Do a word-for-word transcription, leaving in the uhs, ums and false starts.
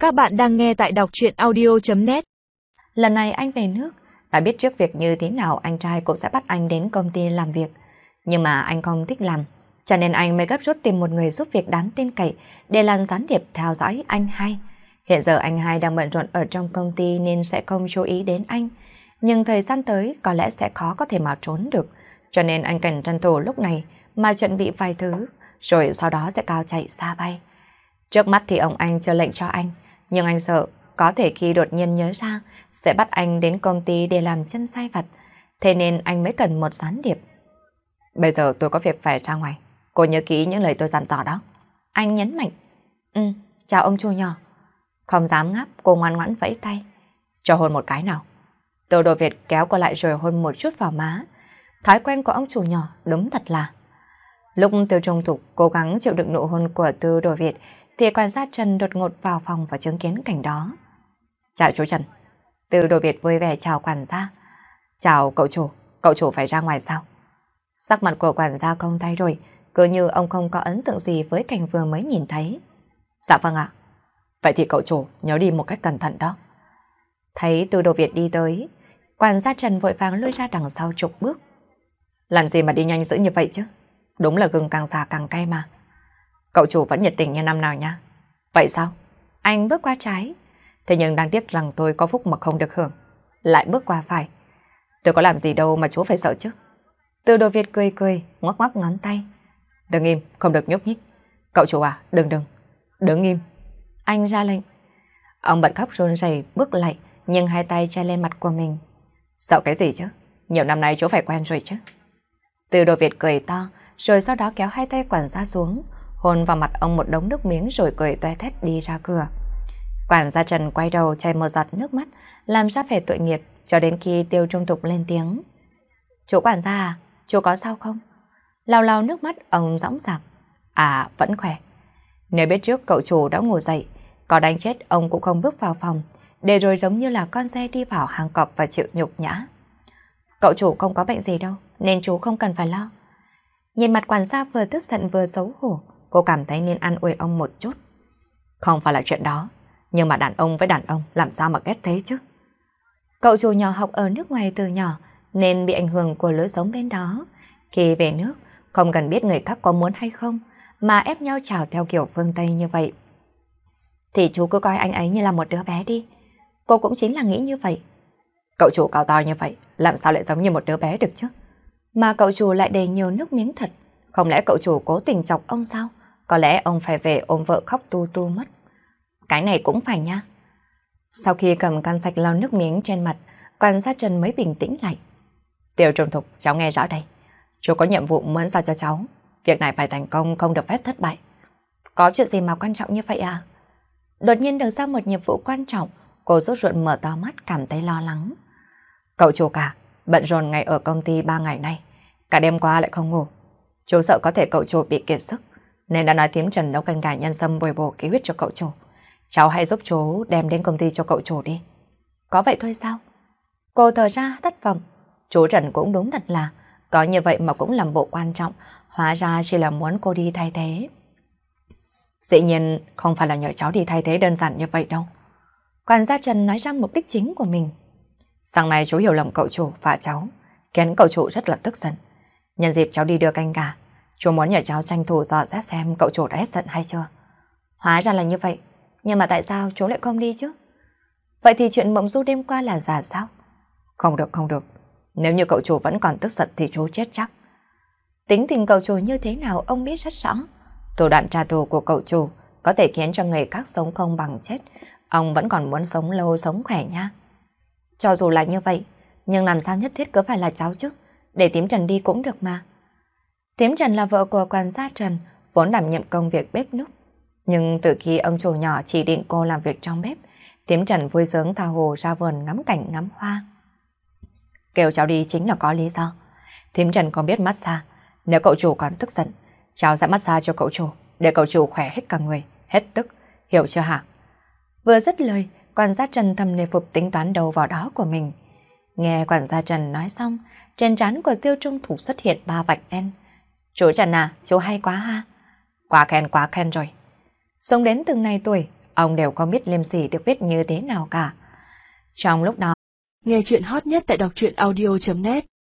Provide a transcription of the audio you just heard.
Các bạn đang nghe tại đọc truyện audio chấm net. Lần này anh về nước, đã biết trước việc như thế nào anh trai cũng sẽ bắt anh đến công ty làm việc. Nhưng mà anh không thích làm, cho nên anh mới gấp rút tìm một người giúp việc đáng tin cậy để làm gián điệp theo dõi anh hai. Hiện giờ anh hai đang bận rộn ở trong công ty nên sẽ không chú ý đến anh. Nhưng thời gian tới có lẽ sẽ khó có thể mà trốn được, cho nên anh cần tranh thủ lúc này mà chuẩn bị vài thứ, rồi sau đó sẽ cao chạy xa bay. Trước mắt thì ông anh chưa lệnh cho anh, nhưng anh sợ có thể khi đột nhiên nhớ ra sẽ bắt anh đến công ty để làm chân sai vặt, thế nên anh mới cần một gián điệp. Bây giờ tôi có việc phải ra ngoài, cô nhớ kỹ những lời tôi dặn dò đó. Anh nhấn mạnh. Ừ, chào ông chủ nhỏ. Không dám ngáp, cô ngoan ngoãn vẫy tay. Cho hôn một cái nào. Tiêu Đồ Việt kéo cô lại rồi hôn một chút vào má. Thói quen của ông chủ nhỏ đúng thật là. Lúc Tiêu Trung Thục cố gắng chịu đựng nụ hôn của Tiêu Đồ Việt thì quan sát Trần đột ngột vào phòng và chứng kiến cảnh đó. Chào chú Trần. Tiêu Đồ Việt vui vẻ chào quản gia. Chào cậu chủ, cậu chủ phải ra ngoài sao? Sắc mặt của quản gia không thay đổi, cứ như ông không có ấn tượng gì với cảnh vừa mới nhìn thấy. Dạ vâng ạ. Vậy thì cậu chủ nhớ đi một cách cẩn thận đó. Thấy Tiêu Đồ Việt đi tới, quản gia Trần vội vàng lùi ra đằng sau chục bước. Làm gì mà đi nhanh dữ như vậy chứ? Đúng là gừng càng già càng cay mà. Cậu chủ vẫn nhiệt tình như năm nào nha. Vậy sao? Anh bước qua trái. Thế nhưng đáng tiếc rằng tôi có phúc mà không được hưởng. Lại bước qua phải. Tôi có làm gì đâu mà chú phải sợ chứ. Tiêu Đồ Việt cười cười, ngoắc ngoắc ngón tay. Đừng im, không được nhúc nhích. Cậu chủ à, đừng đừng. Đứng im. Anh ra lệnh. Ông bật khóc run rẩy bước lại, nhưng hai tay che lên mặt của mình. Sợ cái gì chứ? Nhiều năm nay chú phải quen rồi chứ. Tiêu Đồ Việt cười to, rồi sau đó kéo hai tay quản gia xuống, hôn vào mặt ông một đống nước miếng rồi cười toe thét đi ra cửa. Quản gia Trần quay đầu chảy một giọt nước mắt, làm ra vẻ tội nghiệp cho đến khi Tiêu Trung Thục lên tiếng. Chú quản gia à, chú có sao không? Lau lau nước mắt ông dõng dạc. À, vẫn khỏe. Nếu biết trước cậu chủ đã ngủ dậy, có đánh chết ông cũng không bước vào phòng, để rồi giống như là con xe đi vào hang cọp và chịu nhục nhã. Cậu chủ không có bệnh gì đâu, nên chú không cần phải lo. Nhìn mặt quản gia vừa tức giận vừa xấu hổ, cô cảm thấy nên an ủi ông một chút. Không phải là chuyện đó, nhưng mà đàn ông với đàn ông làm sao mà ghét thế chứ? Cậu chủ nhỏ học ở nước ngoài từ nhỏ, nên bị ảnh hưởng của lối sống bên đó. Khi về nước, không cần biết người khác có muốn hay không, mà ép nhau chào theo kiểu phương Tây như vậy. Thì chú cứ coi anh ấy như là một đứa bé đi. Cô cũng chính là nghĩ như vậy. Cậu chủ cao to như vậy, làm sao lại giống như một đứa bé được chứ? Mà cậu chủ lại đầy nhiều nước miếng thật. Không lẽ cậu chủ cố tình chọc ông sao? Có lẽ ông phải về ôm vợ khóc tu tu mất. Cái này cũng phải nha. Sau khi cầm khăn sạch lau nước miếng trên mặt, quản gia Trần mới bình tĩnh lại. Tiêu Trung Thục, cháu nghe rõ đây. Chú có nhiệm vụ muốn giao cho cháu. Việc này phải thành công, không được phép thất bại. Có chuyện gì mà quan trọng như vậy à? Đột nhiên được giao một nhiệm vụ quan trọng, cô rốt ruột mở to mắt cảm thấy lo lắng. Cậu chủ cả, bận rộn ngày ở công ty ba ngày nay. Cả đêm qua lại không ngủ. Chú sợ có thể cậu chủ bị kiệt sức, nên đã nói thím Trần nấu canh gà nhân sâm bồi bổ khí huyết cho cậu chủ. Cháu hãy giúp chú đem đến công ty cho cậu chủ đi. Có vậy thôi sao? Cô thở ra thất vọng. Chú Trần cũng đúng thật là, có như vậy mà cũng làm bộ quan trọng, hóa ra chỉ là muốn cô đi thay thế. Dĩ nhiên không phải là nhờ cháu đi thay thế đơn giản như vậy đâu. Quản gia Trần nói ra mục đích chính của mình. Sáng nay chú hiểu lầm cậu chủ và cháu, khiến cậu chủ rất là tức giận. Nhân dịp cháu đi đưa canh gà, chú muốn nhờ cháu tranh thủ dò xét xem cậu chủ đã hết giận hay chưa. Hóa ra là như vậy, nhưng mà tại sao chú lại không đi chứ? Vậy thì chuyện mộng du đêm qua là giả sao? Không được, không được. Nếu như cậu chủ vẫn còn tức giận thì chú chết chắc. Tính tình cậu chủ như thế nào ông biết rất rõ. Thủ đoạn trả thù của cậu chủ có thể khiến cho người khác sống không bằng chết. Ông vẫn còn muốn sống lâu sống khỏe nha. Cho dù là như vậy, nhưng làm sao nhất thiết cứ phải là cháu chứ? Để thím Trần đi cũng được mà. Thím Trần là vợ của quản gia Trần, vốn đảm nhiệm công việc bếp núc. Nhưng từ khi ông chủ nhỏ chỉ định cô làm việc trong bếp, thím Trần vui sướng tha hồ ra vườn ngắm cảnh ngắm hoa. Kêu cháu đi chính là có lý do. Thím Trần có biết massage. Nếu cậu chủ còn tức giận, cháu sẽ massage cho cậu chủ, để cậu chủ khỏe hết cả người, hết tức. Hiểu chưa hả? Vừa dứt lời, quản gia Trần thầm nề phục tính toán đầu vào đó của mình. Nghe quản gia Trần nói xong, trên trán của Tiêu Trung Thục xuất hiện ba vạch đen. Chú Trần à, chú hay quá ha. Quá khen, quá khen rồi. Sống đến từng này tuổi, ông đều không biết liêm sỉ được viết như thế nào cả. Trong lúc đó, nghe chuyện hot nhất tại đọc truyện audio chấm net